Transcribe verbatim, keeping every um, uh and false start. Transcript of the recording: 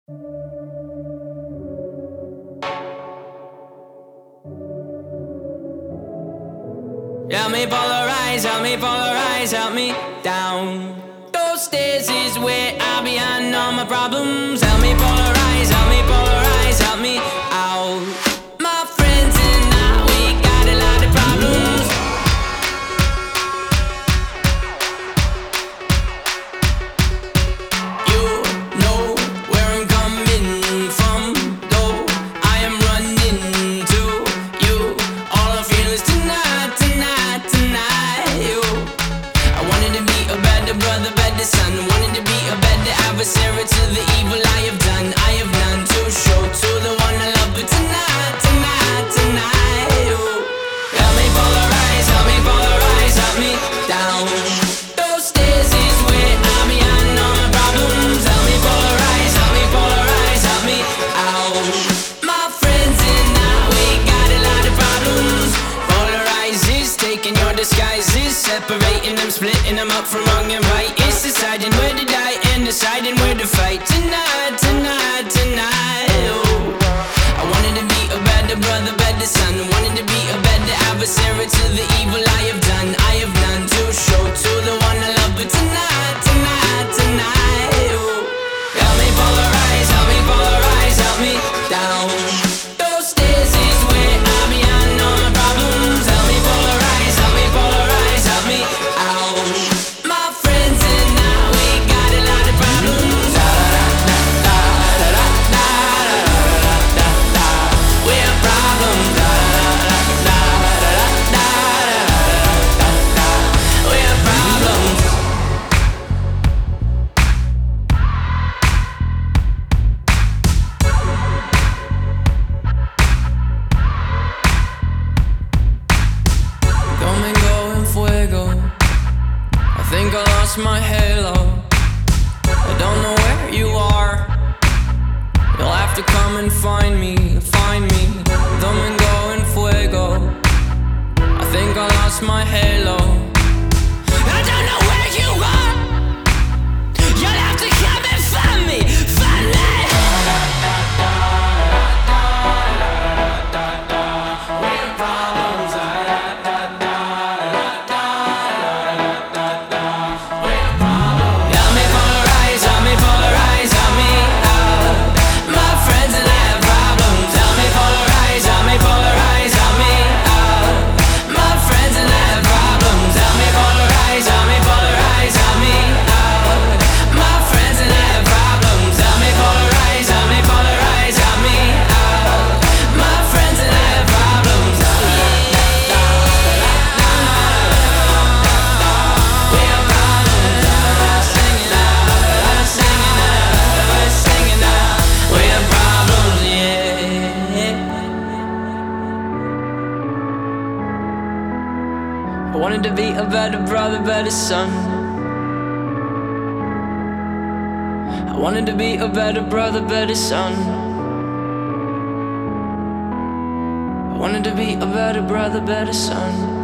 Help me polarize, help me polarize, help me down. Those stairs is where I behind all my problems. Help me polarize, help me polarize, help me out. My friends and I, we got a lot of problems. You know where I'm coming from, though I am running to you. All I feel is tonight, tonight, tonight. You, I wanted to be a better brother, better son. Wanted to be a better adversary to the evil I have done. I have none to show to the one I love, but tonight, tonight, tonight. You, help me polarize, help me polarize, help me down. Those stairs is where I'm behind all my problems. Help me polarize, help me polarize, help me out. My friends and I, we got a lot of problems. Polarizes, taking your disguises, separating them, splitting them up from wrong and right. It's deciding where to die and deciding where to fight. Tonight, tonight, tonight. Oh, I wanted to be a better brother, better son. Wanted to be a better adversary to the evil I have done. I have none to show to the one I love, but tonight, tonight, tonight. Oh, help me polarize, help me polarize, help me down. Those stairs is where I'm behind all my problems. Help me polarize, help me polarize, help me out. My friends and I, we got a lot of problems. Da da da da da da da da da. We have problems. Da da da da da da da da. We have problems. Domingo en fuego. I think I lost my halo. I don't know where you are. You'll have to come and find me, find me. Domingo en fuego. I think I lost my halo. I don't know where you are. You'll have to come and find me, find me. We have problems. Help me polarize, help me polarize, help me out. My friends and I have problems. Help me polarize, help me polarize, help me out. My friends and I have problems. Help me polarize, help me polarize, help me out. My friends and I have problems. Help me polarize, help me polarize, help me out. My friends and I have problems. We have problems. Singing out, singing out, singing out. We have problems, yeah. I wanted to be a better brother, better son. I wanted to be a better brother, better son. I wanted to be a better brother, better son.